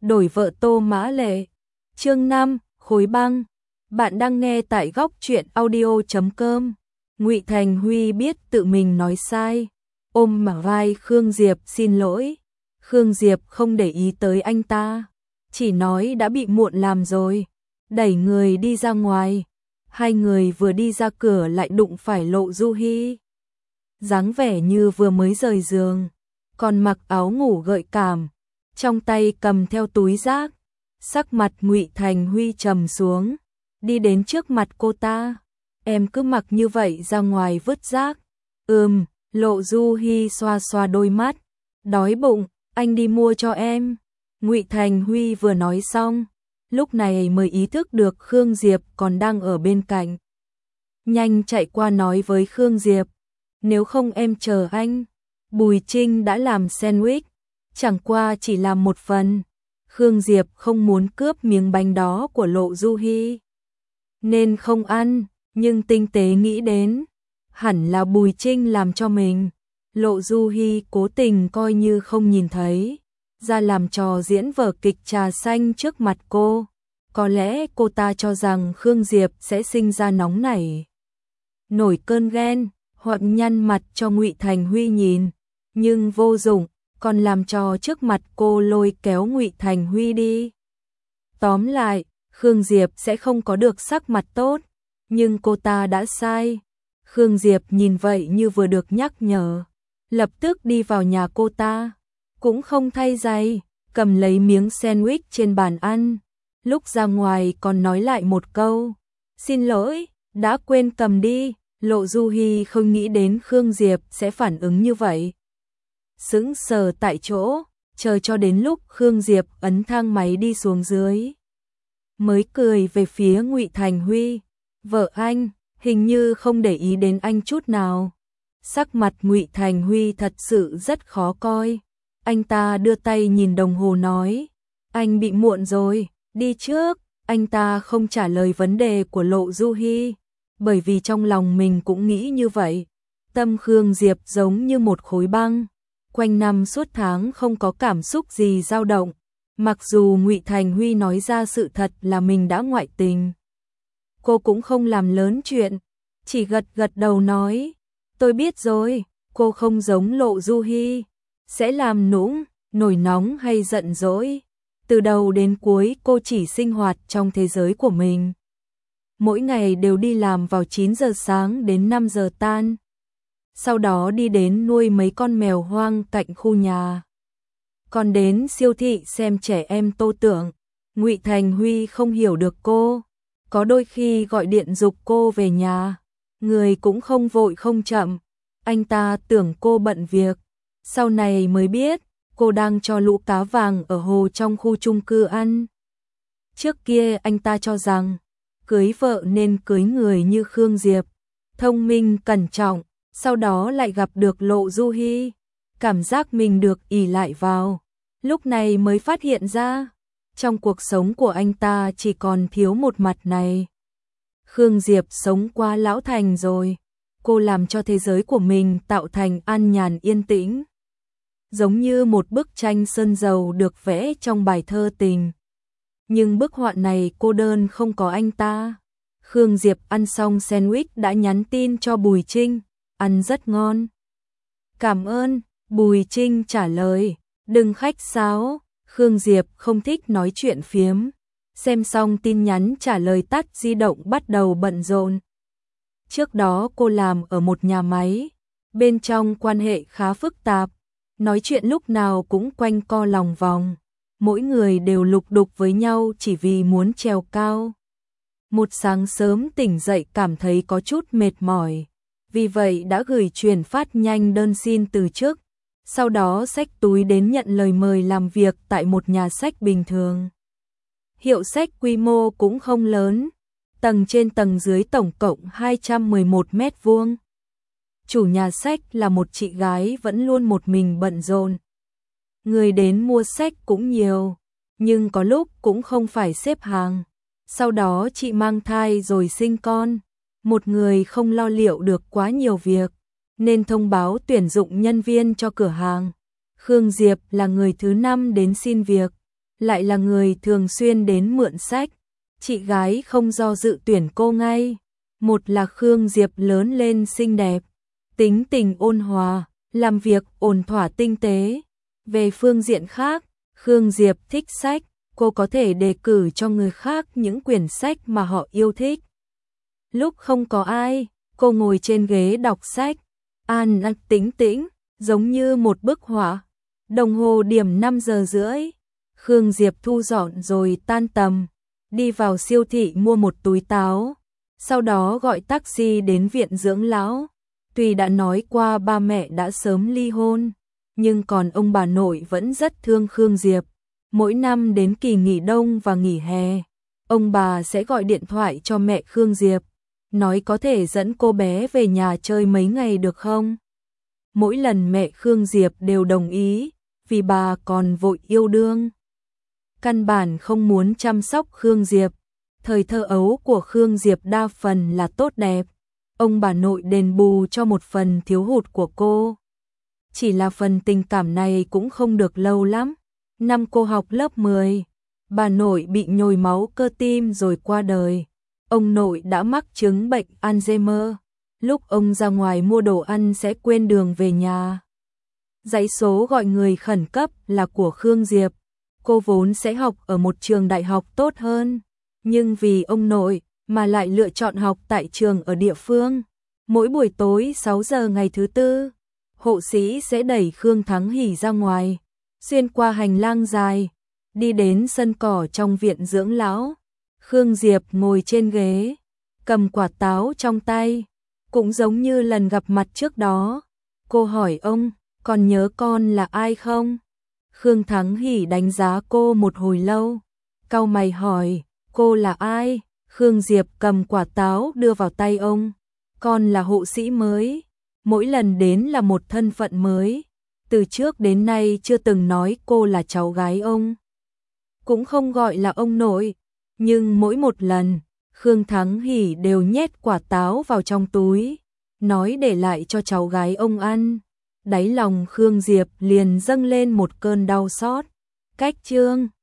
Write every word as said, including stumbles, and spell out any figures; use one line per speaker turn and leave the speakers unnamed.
đổi vợ Tô Mã Lệ. Chương năm, Khối băng. Bạn đang nghe tại góc truyện audio chấm com. Ngụy Thành Huy biết tự mình nói sai, ôm mà vai Khương Diệp xin lỗi. Khương Diệp không để ý tới anh ta, chỉ nói đã bị muộn làm rồi, đẩy người đi ra ngoài. Hai người vừa đi ra cửa lại đụng phải Lộ Du Hi. Dáng vẻ như vừa mới rời giường, còn mặc áo ngủ gợi cảm, trong tay cầm theo túi rác. Sắc mặt Ngụy Thành Huy trầm xuống, đi đến trước mặt cô ta. Em cứ mặc như vậy ra ngoài vứt rác? Ừm, Lộ Du Hi xoa xoa đôi mắt. Đói bụng, anh đi mua cho em. Ngụy Thành Huy vừa nói xong, lúc này mới ý thức được Khương Diệp còn đang ở bên cạnh. Nhanh chạy qua nói với Khương Diệp, nếu không em chờ anh. Bùi Trinh đã làm sandwich, chẳng qua chỉ làm một phần. Khương Diệp không muốn cướp miếng bánh đó của Lộ Du Hi, nên không ăn, nhưng tinh tế nghĩ đến, hẳn là Bùi Trinh làm cho mình. Lộ Du Hi cố tình coi như không nhìn thấy, ra làm trò diễn vở kịch trà xanh trước mặt cô. Có lẽ cô ta cho rằng Khương Diệp sẽ sinh ra nóng nảy, nổi cơn ghen, hoặc nhăn mặt cho Ngụy Thành Huy nhìn, nhưng vô dụng, còn làm trò trước mặt cô lôi kéo Ngụy Thành Huy đi. Tóm lại, Khương Diệp sẽ không có được sắc mặt tốt, nhưng cô ta đã sai. Khương Diệp nhìn vậy như vừa được nhắc nhở, lập tức đi vào nhà cô ta, cũng không thay giày, cầm lấy miếng sandwich trên bàn ăn. Lúc ra ngoài còn nói lại một câu, xin lỗi, đã quên cầm đi. Lộ Du Hi không nghĩ đến Khương Diệp sẽ phản ứng như vậy, sững sờ tại chỗ, chờ cho đến lúc Khương Diệp ấn thang máy đi xuống dưới, mới cười về phía Ngụy Thành Huy. Vợ anh, hình như không để ý đến anh chút nào. Sắc mặt Ngụy Thành Huy thật sự rất khó coi. Anh ta đưa tay nhìn đồng hồ nói, anh bị muộn rồi, đi trước. Anh ta không trả lời vấn đề của Lộ Du Hi, bởi vì trong lòng mình cũng nghĩ như vậy. Tâm Khương Diệp giống như một khối băng, quanh năm suốt tháng không có cảm xúc gì dao động. Mặc dù Ngụy Thành Huy nói ra sự thật là mình đã ngoại tình, cô cũng không làm lớn chuyện, chỉ gật gật đầu nói, tôi biết rồi. Cô không giống Lộ Du Hi, sẽ làm nũng, nổi nóng hay giận dỗi. Từ đầu đến cuối cô chỉ sinh hoạt trong thế giới của mình. Mỗi ngày đều đi làm vào chín giờ sáng đến năm giờ tan. Sau đó đi đến nuôi mấy con mèo hoang cạnh khu nhà, còn đến siêu thị xem trẻ em tô tượng. Ngụy Thành Huy không hiểu được cô, có đôi khi gọi điện giục cô về nhà, người cũng không vội không chậm. Anh ta tưởng cô bận việc, sau này mới biết cô đang cho lũ cá vàng ở hồ trong khu chung cư ăn. Trước kia anh ta cho rằng cưới vợ nên cưới người như Khương Diệp, thông minh cẩn trọng. Sau đó lại gặp được Lộ Du Hi, cảm giác mình được ỷ lại vào. Lúc này mới phát hiện ra, trong cuộc sống của anh ta chỉ còn thiếu một mặt này. Khương Diệp sống quá lão thành rồi, cô làm cho thế giới của mình tạo thành an nhàn yên tĩnh, giống như một bức tranh sơn dầu được vẽ trong bài thơ tình. Nhưng bức họa này cô đơn không có anh ta. Khương Diệp ăn xong sandwich đã nhắn tin cho Bùi Trinh, ăn rất ngon. Cảm ơn. Bùi Trinh trả lời, đừng khách sáo. Khương Diệp không thích nói chuyện phiếm. Xem xong tin nhắn trả lời tắt di động bắt đầu bận rộn. Trước đó cô làm ở một nhà máy, bên trong quan hệ khá phức tạp, nói chuyện lúc nào cũng quanh co lòng vòng. Mỗi người đều lục đục với nhau chỉ vì muốn trèo cao. Một sáng sớm tỉnh dậy cảm thấy có chút mệt mỏi, vì vậy đã gửi truyền phát nhanh đơn xin từ chức. Sau đó xách túi đến nhận lời mời làm việc tại một nhà sách bình thường. Hiệu sách quy mô cũng không lớn, tầng trên tầng dưới tổng cộng hai trăm mười một mét vuông. Chủ nhà sách là một chị gái vẫn luôn một mình bận rộn. Người đến mua sách cũng nhiều, nhưng có lúc cũng không phải xếp hàng. Sau đó chị mang thai rồi sinh con, một người không lo liệu được quá nhiều việc, nên thông báo tuyển dụng nhân viên cho cửa hàng. Khương Diệp là người thứ năm đến xin việc. lại là người thường xuyên đến mượn sách. Chị gái không do dự tuyển cô ngay. Một là Khương Diệp lớn lên xinh đẹp, tính tình ôn hòa, làm việc ổn thỏa tinh tế. Về phương diện khác, Khương Diệp thích sách, cô có thể đề cử cho người khác những quyển sách mà họ yêu thích. Lúc không có ai, cô ngồi trên ghế đọc sách, an an tĩnh tĩnh, giống như một bức họa. Đồng hồ điểm năm giờ rưỡi, Khương Diệp thu dọn rồi tan tầm, đi vào siêu thị mua một túi táo, sau đó gọi taxi đến viện dưỡng lão. Tuy đã nói qua ba mẹ đã sớm ly hôn, nhưng còn ông bà nội vẫn rất thương Khương Diệp. Mỗi năm đến kỳ nghỉ đông và nghỉ hè, ông bà sẽ gọi điện thoại cho mẹ Khương Diệp, nói có thể dẫn cô bé về nhà chơi mấy ngày được không? Mỗi lần mẹ Khương Diệp đều đồng ý, vì bà còn vội yêu đương. Căn bản không muốn chăm sóc Khương Diệp. Thời thơ ấu của Khương Diệp đa phần là tốt đẹp. Ông bà nội đền bù cho một phần thiếu hụt của cô. Chỉ là phần tình cảm này cũng không được lâu lắm. Năm cô học lớp mười, bà nội bị nhồi máu cơ tim rồi qua đời. Ông nội đã mắc chứng bệnh Alzheimer. Lúc ông ra ngoài mua đồ ăn sẽ quên đường về nhà. Dãy số gọi người khẩn cấp là của Khương Diệp. Cô vốn sẽ học ở một trường đại học tốt hơn, nhưng vì ông nội mà lại lựa chọn học tại trường ở địa phương. Mỗi buổi tối sáu giờ ngày thứ tư, hộ sĩ sẽ đẩy Khương Thắng Hỉ ra ngoài, xuyên qua hành lang dài, đi đến sân cỏ trong viện dưỡng lão. Khương Diệp ngồi trên ghế, cầm quả táo trong tay, cũng giống như lần gặp mặt trước đó. Cô hỏi ông, còn nhớ con là ai không? Khương Thắng Hỉ đánh giá cô một hồi lâu, cau mày hỏi, cô là ai? Khương Diệp cầm quả táo đưa vào tay ông, con là hộ sĩ mới, mỗi lần đến là một thân phận mới, từ trước đến nay chưa từng nói cô là cháu gái ông, cũng không gọi là ông nội, nhưng mỗi một lần, Khương Thắng Hỉ đều nhét quả táo vào trong túi, nói để lại cho cháu gái ông ăn. Đáy lòng Khương Diệp liền dâng lên một cơn đau xót. Cách chương